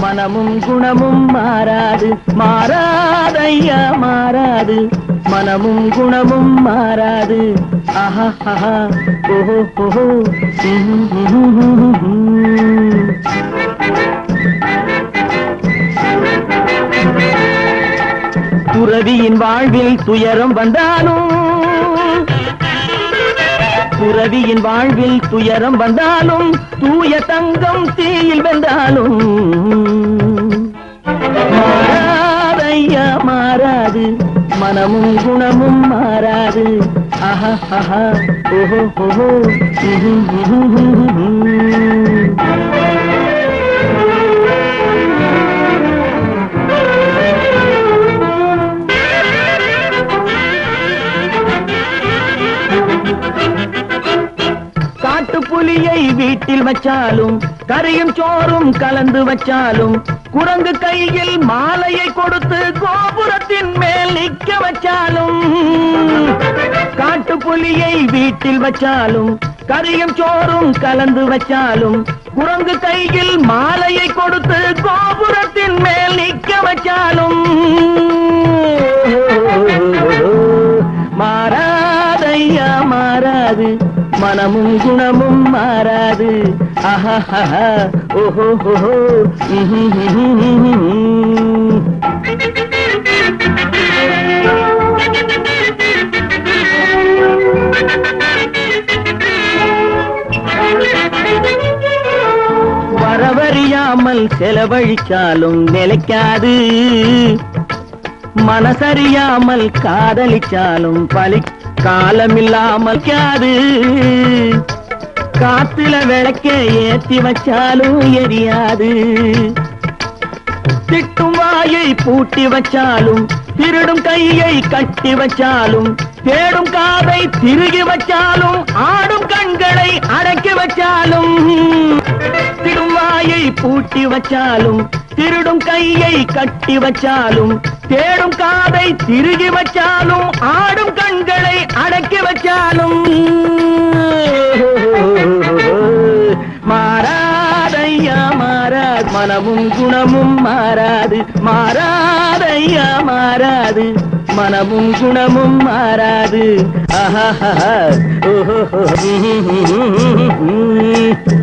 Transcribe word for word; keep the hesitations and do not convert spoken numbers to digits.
மனமும் குணமும் மாறாது மாறாதையா மாறாது மனமும் குணமும் மாறாது ஆஹா ஆஹா ஓஹோ ஓஹோ துறவியின் வாழ்வில் துயரம் வந்தாலும் துறவியின் வாழ்வில் துயரம் வந்தாலும் தூய தங்கம் தீயில் வென்றாலும் மாறாதையா மாறாது மனமும் குணமும் மாறாது ஆஹா ஆஹா ஓஹோ ஓஹோ புலியை வீட்டில் வச்சாலும் கறியும் சோறும் கலந்து வச்சாலும் குரங்கு கையில் மாலையை கொடுத்து கோபுரத்தின் மேல் நிற்க வச்சாலும் காட்டு புலியை வீட்டில் வச்சாலும் கறியும் சோறும் கலந்து வச்சாலும் குரங்கு கையில் மாலையை கொடுத்து கோபுரத்தின் மேல் நிற்க வச்சாலும் மாறாதையா மாறாது மனமும் குணமும் மாறாது ஆஹா ஆஹா ஓஹோ ஓஹோ வரவறியாமல் செலவழிச்சாலும் நிலைக்காது மனசறியாமல் காதலிச்சாலும் பலி காலமில்லாமல் காது காத்துல விளக்க ஏத்தி வச்சாலும் எரியாது திட்டும் வாயை பூட்டி வச்சாலும் திருடும் கையை கட்டி வச்சாலும் தேடும் காதை திருகி வச்சாலும் ஆடும் கண்களை அடக்கி வச்சாலும் திடும் வாயை பூட்டி வச்சாலும் திருடும் கையை கட்டி வச்சாலும் தேடும் காதை திருகி வச்சாலும் ஆடும் கண்களை அடக்கி வச்சாலும் மாறாதையா மாறாது மனமும் குணமும் மாறாது மாறாதையா மாறாது மனமும் குணமும் மாறாது ஆஹா ஓஹோ